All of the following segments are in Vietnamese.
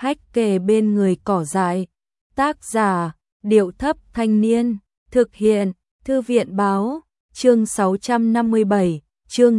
hách kề bên người cỏ dại. Tác giả, Điệu Thấp Thanh Niên. Thực hiện, Thư viện Báo. Chương 657, chương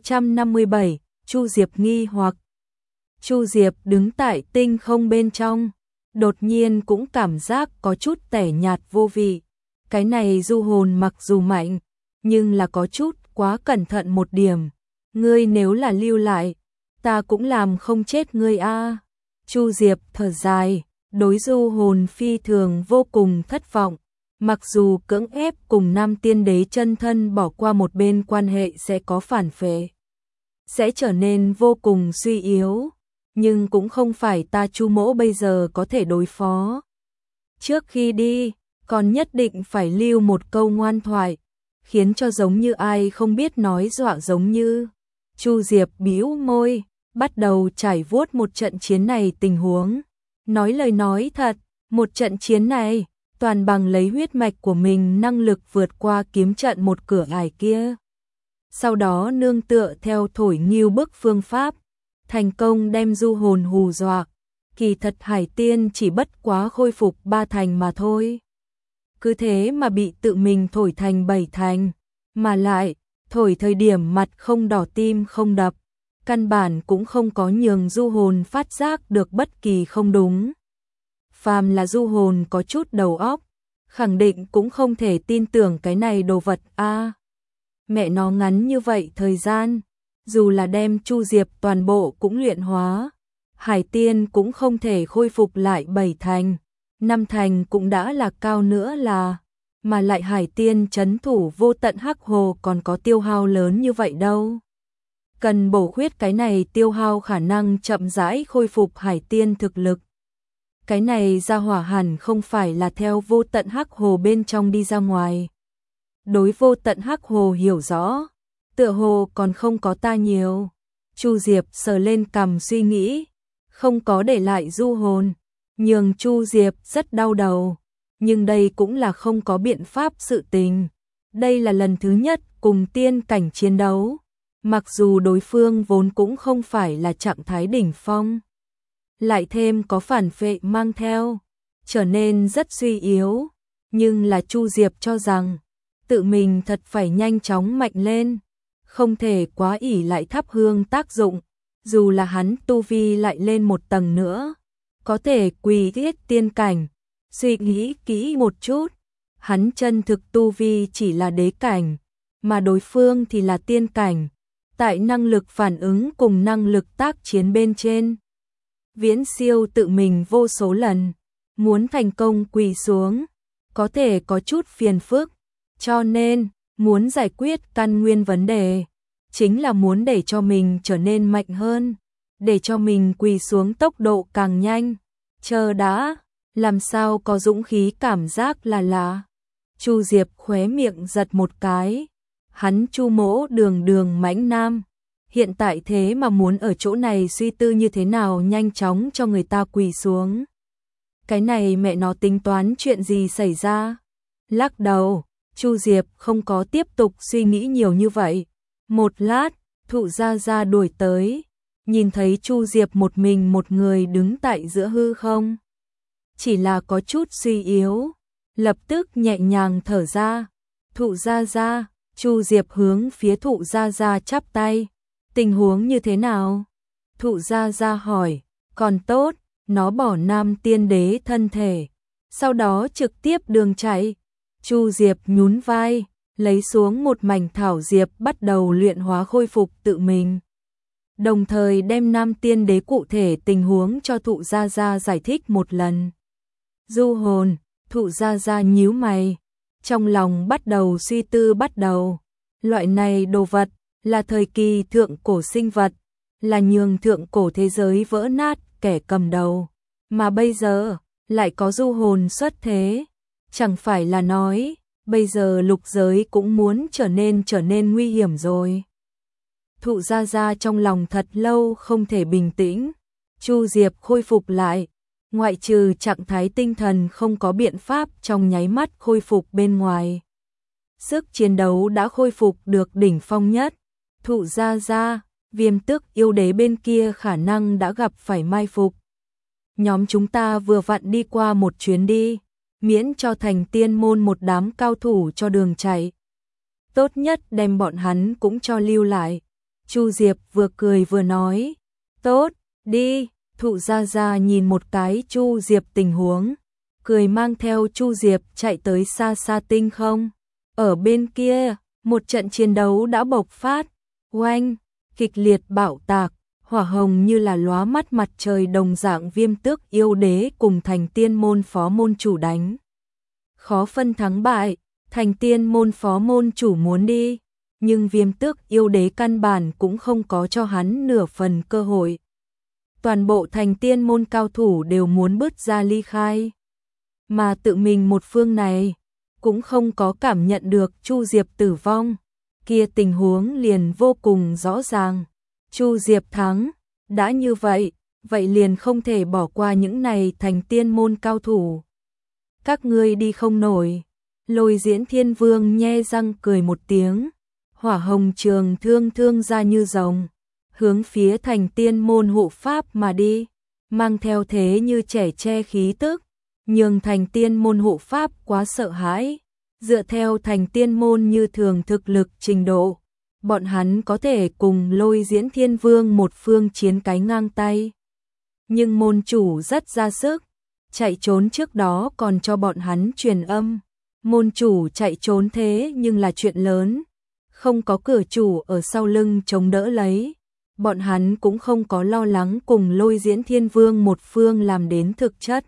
657, Chu Diệp nghi hoặc. Chu Diệp đứng tại tinh không bên trong, đột nhiên cũng cảm giác có chút tẻ nhạt vô vị. Cái này du hồn mặc dù mạnh, nhưng là có chút quá cẩn thận một điểm. Ngươi nếu là lưu lại, ta cũng làm không chết ngươi a. Chu Diệp thở dài, đối du hồn phi thường vô cùng thất vọng. Mặc dù cưỡng ép cùng Nam Tiên Đế chân thân bỏ qua một bên quan hệ sẽ có phản phệ, sẽ trở nên vô cùng suy yếu, nhưng cũng không phải ta Chu mỗ bây giờ có thể đối phó. Trước khi đi, còn nhất định phải lưu một câu ngoan thoại, khiến cho giống như ai không biết nói dọa giống như. Chu Diệp bĩu môi, bắt đầu trải vuốt một trận chiến này tình huống. Nói lời nói thật, một trận chiến này, toàn bằng lấy huyết mạch của mình năng lực vượt qua kiếm trận một cửa ải kia. Sau đó nương tựa theo thổi nghiêu bức phương pháp, thành công đem du hồn hù dọa. Kỳ thật Hải Tiên chỉ bất quá khôi phục 3 thành mà thôi. Cứ thế mà bị tự mình thổi thành 7 thành, mà lại, thổi thời điểm mặt không đỏ tim không đập, căn bản cũng không có nhường du hồn phát giác được bất kỳ không đúng. Phàm là du hồn có chút đầu óc, khẳng định cũng không thể tin tưởng cái này đồ vật a. Mẹ nó ngắn như vậy thời gian, dù là đem Chu Diệp toàn bộ cũng luyện hóa, Hải Tiên cũng không thể khôi phục lại 7 thành, 5 thành cũng đã là cao nữa là, mà lại Hải Tiên trấn thủ vô tận hắc hồ còn có tiêu hao lớn như vậy đâu. Cần bổ khuyết cái này tiêu hao khả năng chậm rãi khôi phục Hải Tiên thực lực. Cái này ra hỏa hẳn không phải là theo vô tận hắc hồ bên trong đi ra ngoài. Đối vô tận hắc hồ hiểu rõ, tựa hồ còn không có ta nhiều. Chu Diệp sờ lên cằm suy nghĩ, không có để lại du hồn, nhường Chu Diệp rất đau đầu, nhưng đây cũng là không có biện pháp sự tình. Đây là lần thứ nhất cùng tiên cảnh chiến đấu, mặc dù đối phương vốn cũng không phải là trạng thái đỉnh phong, lại thêm có phản phệ mang theo, trở nên rất suy yếu, nhưng là Chu Diệp cho rằng tự mình thật phải nhanh chóng mạnh lên, không thể quá ỷ lại thắp hương tác dụng, dù là hắn tu vi lại lên một tầng nữa, có thể quỳ thiết tiên cảnh. Suy nghĩ kỹ một chút, hắn chân thực tu vi chỉ là đế cảnh, mà đối phương thì là tiên cảnh, tại năng lực phản ứng cùng năng lực tác chiến bên trên viễn siêu tự mình vô số lần, muốn thành công quỳ xuống, có thể có chút phiền phức, cho nên, muốn giải quyết căn nguyên vấn đề, chính là muốn để cho mình trở nên mạnh hơn, để cho mình quỳ xuống tốc độ càng nhanh. Chờ đã, làm sao có dũng khí cảm giác là lạ. Chu Diệp khóe miệng giật một cái, hắn Chu mỗ đường đường mãnh nam, hiện tại thế mà muốn ở chỗ này suy tư như thế nào nhanh chóng cho người ta quỳ xuống. Cái này mẹ nó tính toán chuyện gì xảy ra? Lắc đầu, Chu Diệp không có tiếp tục suy nghĩ nhiều như vậy. Một lát, Thụ Gia Gia đuổi tới, nhìn thấy Chu Diệp một mình một người đứng tại giữa hư không, chỉ là có chút suy yếu, lập tức nhẹ nhàng thở ra. Thụ Gia Gia, Chu Diệp hướng phía Thụ Gia Gia chắp tay. Tình huống như thế nào? Thụ Gia Gia hỏi. Còn tốt, nó bỏ Nam Tiên Đế thân thể, sau đó trực tiếp đường chạy. Chu Diệp nhún vai, lấy xuống một mảnh thảo diệp bắt đầu luyện hóa khôi phục tự mình. Đồng thời đem Nam Tiên Đế cụ thể tình huống cho Thụ Gia Gia giải thích một lần. Du hồn, Thụ Gia Gia nhíu mày, trong lòng bắt đầu suy tư bắt đầu. Loại này đồ vật là thời kỳ thượng cổ sinh vật, là nhường thượng cổ thế giới vỡ nát kẻ cầm đầu, mà bây giờ lại có du hồn xuất thế, chẳng phải là nói bây giờ lục giới cũng muốn trở nên nguy hiểm rồi. Thụ Gia Gia trong lòng thật lâu không thể bình tĩnh. Chu Diệp khôi phục lại, ngoại trừ trạng thái tinh thần không có biện pháp trong nháy mắt khôi phục bên ngoài, sức chiến đấu đã khôi phục được đỉnh phong nhất. Thụ Gia Gia, Viêm Tức yêu đế bên kia khả năng đã gặp phải mai phục. nhóm chúng ta vừa vặn đi qua một chuyến đi, miễn cho Thành Tiên môn một đám cao thủ cho đường chạy. Tốt nhất đem bọn hắn cũng cho lưu lại. Chu Diệp vừa cười vừa nói, tốt, đi. Thụ Gia Gia nhìn một cái Chu Diệp tình huống, cười mang theo Chu Diệp chạy tới xa xa tinh không. Ở bên kia, một trận chiến đấu đã bộc phát, oanh, kịch liệt bạo tạc, hỏa hồng như là lóa mắt mặt trời đồng dạng. Viêm Tước yêu đế cùng Thành Tiên môn phó môn chủ đánh. Khó phân thắng bại, Thành Tiên môn phó môn chủ muốn đi, nhưng Viêm Tước yêu đế căn bản cũng không có cho hắn nửa phần cơ hội. Toàn bộ Thành Tiên môn cao thủ đều muốn bước ra ly khai, mà tự mình một phương này cũng không có cảm nhận được Chu Diệp tử vong, kia tình huống liền vô cùng rõ ràng. Chu Diệp thắng, đã như vậy, vậy liền không thể bỏ qua những này Thành Tiên môn cao thủ. Các ngươi đi không nổi. Lôi Diễn Thiên Vương nhe răng cười một tiếng, hỏa hồng trường thương thương ra như rồng, hướng phía Thành Tiên môn hộ pháp mà đi, mang theo thế như trẻ tre khí tức, nhường Thành Tiên môn hộ pháp quá sợ hãi. Dựa theo Thành Tiên môn như thường thực lực trình độ, bọn hắn có thể cùng Lôi Diễn Thiên Vương một phương chiến cái ngang tay. Nhưng môn chủ rất ra sức, chạy trốn trước đó còn cho bọn hắn truyền âm. Môn chủ chạy trốn thế nhưng là chuyện lớn, không có cửa chủ ở sau lưng chống đỡ lấy, bọn hắn cũng không có lo lắng cùng Lôi Diễn Thiên Vương một phương làm đến thực chất.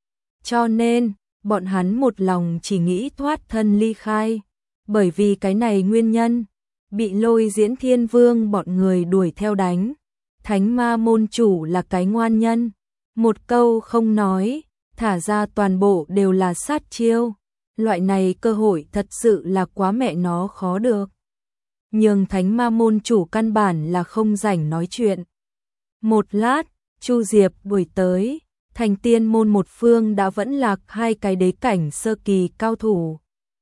Cho nên, bọn hắn một lòng chỉ nghĩ thoát thân ly khai, bởi vì cái này nguyên nhân, bị Lôi Diễn Thiên Vương bọn người đuổi theo đánh. Thánh ma môn chủ là cái ngoan nhân, một câu không nói, thả ra toàn bộ đều là sát chiêu. Loại này cơ hội thật sự là quá mẹ nó khó được. Nhưng Thánh ma môn chủ căn bản là không rảnh nói chuyện. Một lát, Chu Diệp đuổi tới, Thành Tiên môn một phương đã vẫn lạc hai cái đế cảnh sơ kỳ cao thủ.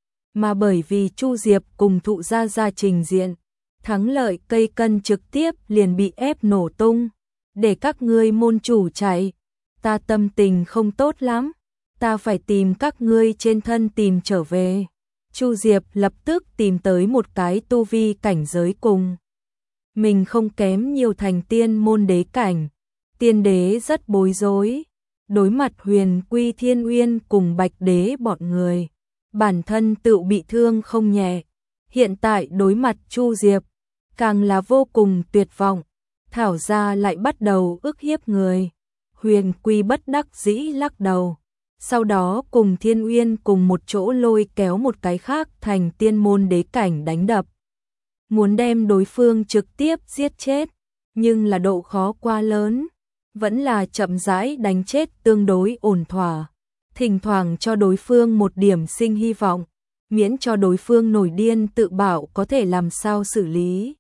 Mà bởi vì Chu Diệp cùng Thụ Gia Gia trình diện, thắng lợi cây cân trực tiếp liền bị ép nổ tung. Để các ngươi môn chủ chạy, ta tâm tình không tốt lắm, ta phải tìm các ngươi trên thân tìm trở về. Chu Diệp lập tức tìm tới một cái tu vi cảnh giới cùng mình không kém nhiều Thành Tiên môn đế cảnh. Tiên đế rất bối rối, đối mặt Huyền Quy Thiên Uyên cùng Bạch đế bọn người, bản thân tự bị thương không nhẹ, hiện tại đối mặt Chu Diệp, càng là vô cùng tuyệt vọng. Thảo gia lại bắt đầu ức hiếp người. Huyền Quy bất đắc dĩ lắc đầu, sau đó cùng Thiên Uyên cùng một chỗ lôi kéo một cái khác Thành Tiên môn đế cảnh đánh đập, muốn đem đối phương trực tiếp giết chết, nhưng là độ khó quá lớn, vẫn là chậm rãi đánh chết tương đối ổn thỏa, thỉnh thoảng cho đối phương một điểm sinh hy vọng, miễn cho đối phương nổi điên tự bảo có thể làm sao xử lý.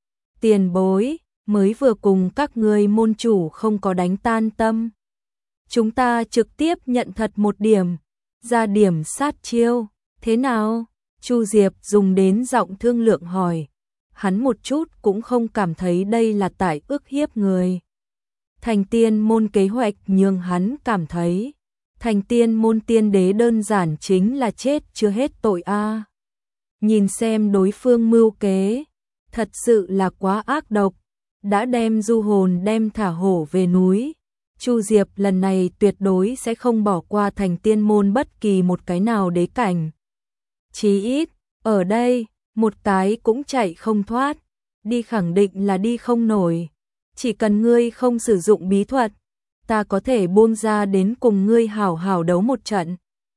Tiền bối, mới vừa cùng các ngươi môn chủ không có đánh tan tâm, chúng ta trực tiếp nhận thật một điểm, ra điểm sát chiêu, thế nào? Chu Diệp dùng đến giọng thương lượng hỏi, hắn một chút cũng không cảm thấy đây là tại ức hiếp người. Thành Tiên môn kế hoạch nhường hắn cảm thấy, Thành Tiên môn tiên đế đơn giản chính là chết chưa hết tội a. Nhìn xem đối phương mưu kế, thật sự là quá ác độc, đã đem du hồn đem thả hổ về núi. Chu Diệp lần này tuyệt đối sẽ không bỏ qua Thành Tiên môn bất kỳ một cái nào đế cảnh. Chí ít, ở đây, một cái cũng chạy không thoát, đi khẳng định là đi không nổi. Chỉ cần ngươi không sử dụng bí thuật, ta có thể buông ra đến cùng ngươi hảo hảo đấu một trận.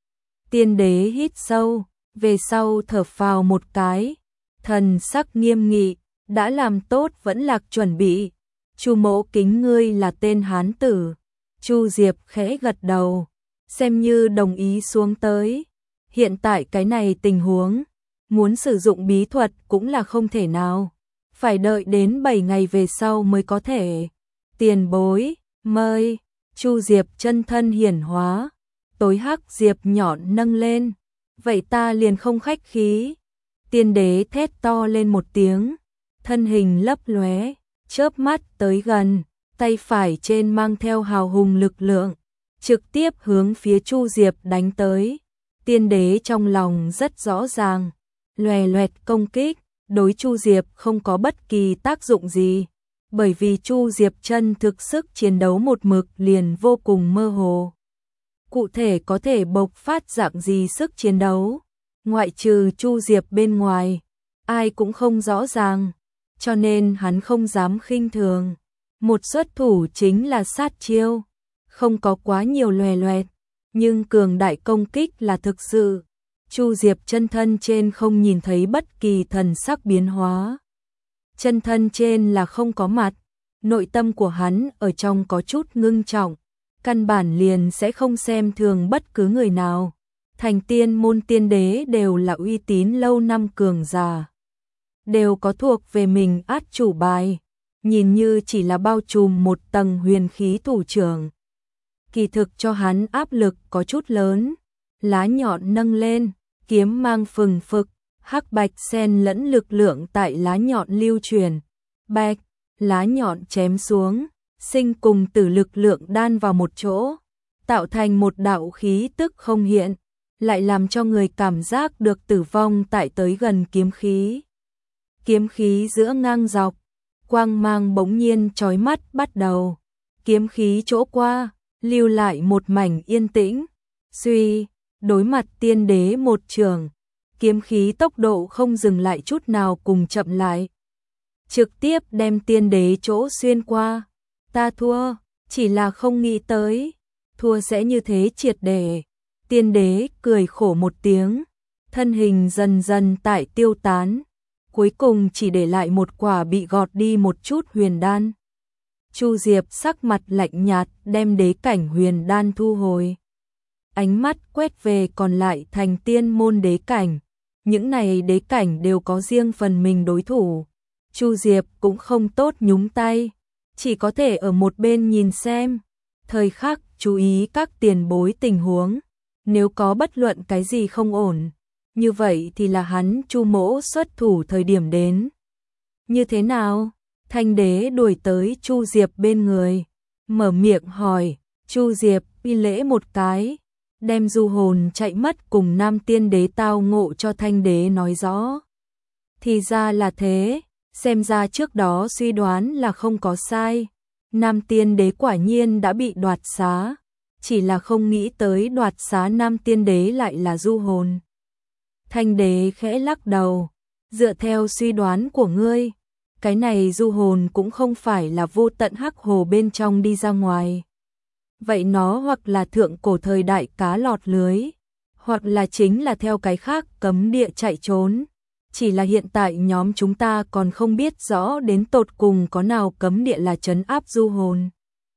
Tiên đế hít sâu, về sau thở phào một cái, thần sắc nghiêm nghị, đã làm tốt vẫn lạc chuẩn bị. Chu mỗ kính ngươi là tên hán tử. Chu Diệp khẽ gật đầu, xem như đồng ý xuống tới. Hiện tại cái này tình huống, muốn sử dụng bí thuật cũng là không thể nào, phải đợi đến 7 ngày về sau mới có thể. Tiền bối, mời. Chu Diệp chân thân hiển hóa, tối hắc diệp nhọn nâng lên, vậy ta liền không khách khí. Tiên đế thét to lên một tiếng, thân hình lấp lóe, chớp mắt tới gần, tay phải trên mang theo hào hùng lực lượng, trực tiếp hướng phía Chu Diệp đánh tới. Tiên đế trong lòng rất rõ ràng, loè loẹt công kích, đối Chu Diệp không có bất kỳ tác dụng gì, bởi vì Chu Diệp chân thực sức chiến đấu một mực liền vô cùng mơ hồ. Cụ thể có thể bộc phát dạng gì sức chiến đấu, ngoại trừ Chu Diệp bên ngoài, ai cũng không rõ ràng, cho nên hắn không dám khinh thường. Một xuất thủ chính là sát chiêu, không có quá nhiều loè loẹt, nhưng cường đại công kích là thực sự. Chu Diệp chân thân trên không nhìn thấy bất kỳ thần sắc biến hóa. Chân thân trên là không có mặt, nội tâm của hắn ở trong có chút ngưng trọng, căn bản liền sẽ không xem thường bất cứ người nào. Thành tiên môn tiên đế đều là uy tín lâu năm cường giả, đều có thuộc về mình át chủ bài, nhìn như chỉ là bao trùm một tầng huyền khí thủ trưởng. Kỳ thực cho hắn áp lực có chút lớn, lá nhọn nâng lên, kiếm mang phừng phực, hắc bạch xen lẫn lực lượng tại lá nhọn lưu truyền. Bạch, lá nhọn chém xuống, sinh cùng tử lực lượng đan vào một chỗ, tạo thành một đạo khí tức không hiện, lại làm cho người cảm giác được tử vong tại tới gần kiếm khí. Kiếm khí giữa ngang dọc, quang mang bỗng nhiên chói mắt bắt đầu. Kiếm khí chỗ qua, lưu lại một mảnh yên tĩnh. Suy, đối mặt tiên đế một trường, kiếm khí tốc độ không dừng lại chút nào cùng chậm lại. Trực tiếp đem tiên đế chỗ xuyên qua. Ta thua, chỉ là không nghĩ tới, thua sẽ như thế triệt để. Tiên đế cười khổ một tiếng, thân hình dần dần tại tiêu tán, cuối cùng chỉ để lại một quả bị gọt đi một chút huyền đan. Chu Diệp sắc mặt lạnh nhạt đem đế cảnh huyền đan thu hồi. Ánh mắt quét về còn lại thành tiên môn đế cảnh. Những này đế cảnh đều có riêng phần mình đối thủ. Chu Diệp cũng không tốt nhúng tay, chỉ có thể ở một bên nhìn xem. Thời khắc chú ý các tiền bối tình huống. Nếu có bất luận cái gì không ổn, như vậy thì là hắn Chu mỗ xuất thủ thời điểm đến. Như thế nào? Thanh đế đuổi tới Chu Diệp bên người, mở miệng hỏi. Chu Diệp bi lễ một cái, đem du hồn chạy mất cùng nam tiên đế tao ngộ cho thanh đế nói rõ. Thì ra là thế, xem ra trước đó suy đoán là không có sai. Nam tiên đế quả nhiên đã bị đoạt xá, chỉ là không nghĩ tới đoạt xá nam tiên đế lại là du hồn. Thanh đế khẽ lắc đầu, dựa theo suy đoán của ngươi, cái này du hồn cũng không phải là vô tận hắc hồ bên trong đi ra ngoài. Vậy nó hoặc là thượng cổ thời đại cá lọt lưới, hoặc là chính là theo cái khác cấm địa chạy trốn. Chỉ là hiện tại nhóm chúng ta còn không biết rõ đến tột cùng có nào cấm địa là trấn áp du hồn.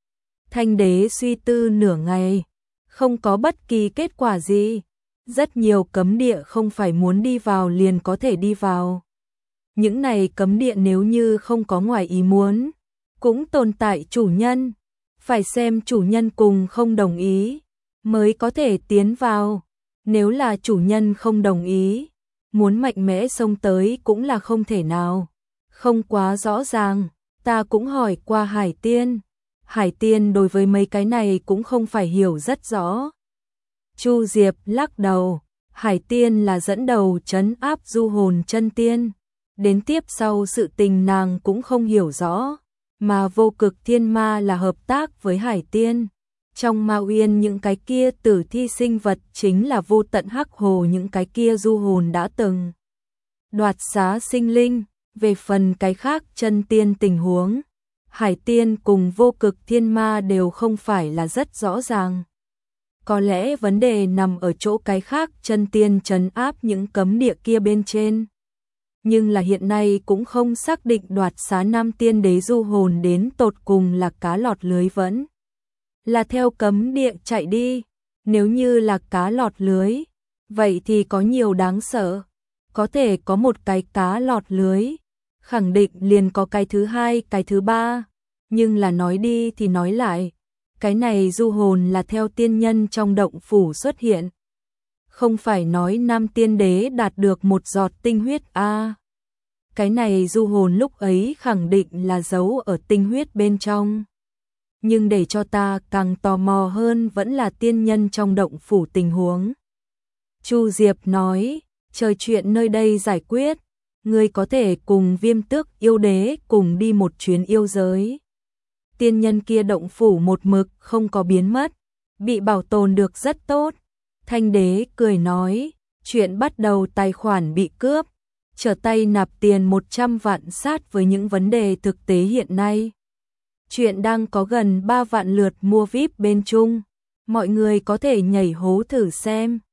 Thanh đế suy tư nửa ngày, không có bất kỳ kết quả gì. Rất nhiều cấm địa không phải muốn đi vào liền có thể đi vào. Những này cấm địa nếu như không có ngoài ý muốn, cũng tồn tại chủ nhân. Phải xem chủ nhân cùng không đồng ý, mới có thể tiến vào. Nếu là chủ nhân không đồng ý, muốn mạnh mẽ xông tới cũng là không thể nào. Không quá rõ ràng, ta cũng hỏi qua Hải Tiên. Hải Tiên đối với mấy cái này cũng không phải hiểu rất rõ. Chu Diệp lắc đầu, Hải Tiên là dẫn đầu trấn áp du hồn chân tiên. Đến tiếp sau sự tình nàng cũng không hiểu rõ, mà Vô Cực Thiên Ma là hợp tác với Hải Tiên. Trong Ma Uyên những cái kia tử thi sinh vật chính là vô tận hắc hồ, những cái kia du hồn đã từng đoạt xá sinh linh. Về phần cái khác chân tiên tình huống, Hải Tiên cùng Vô Cực Thiên Ma đều không phải là rất rõ ràng. Có lẽ vấn đề nằm ở chỗ cái khác chân tiên trấn áp những cấm địa kia bên trên. Nhưng là hiện nay cũng không xác định đoạt xá nam tiên đế du hồn đến tột cùng là cá lọt lưới vẫn là theo cấm địa chạy đi. Nếu như là cá lọt lưới, vậy thì có nhiều đáng sợ. Có thể có một cái cá lọt lưới, khẳng định liền có cái thứ hai, cái thứ ba. Nhưng là nói đi thì nói lại, cái này du hồn là theo tiên nhân trong động phủ xuất hiện. Không phải nói nam tiên đế đạt được một giọt tinh huyết a. Cái này du hồn lúc ấy khẳng định là giấu ở tinh huyết bên trong. nhưng để cho ta càng tò mò hơn vẫn là tiên nhân trong động phủ tình huống. Chu Diệp nói, chờ chuyện nơi đây giải quyết, ngươi có thể cùng Viêm Tước yêu đế cùng đi một chuyến yêu giới. Tiên nhân kia động phủ một mực không có biến mất, bị bảo tồn được rất tốt. Thanh đế cười nói, chuyện bắt đầu tài khoản bị cướp, trở tay nạp tiền 100 vạn sát với những vấn đề thực tế hiện nay. Chuyện đang có gần 3 vạn lượt mua VIP bên Trung, mọi người có thể nhảy hố thử xem.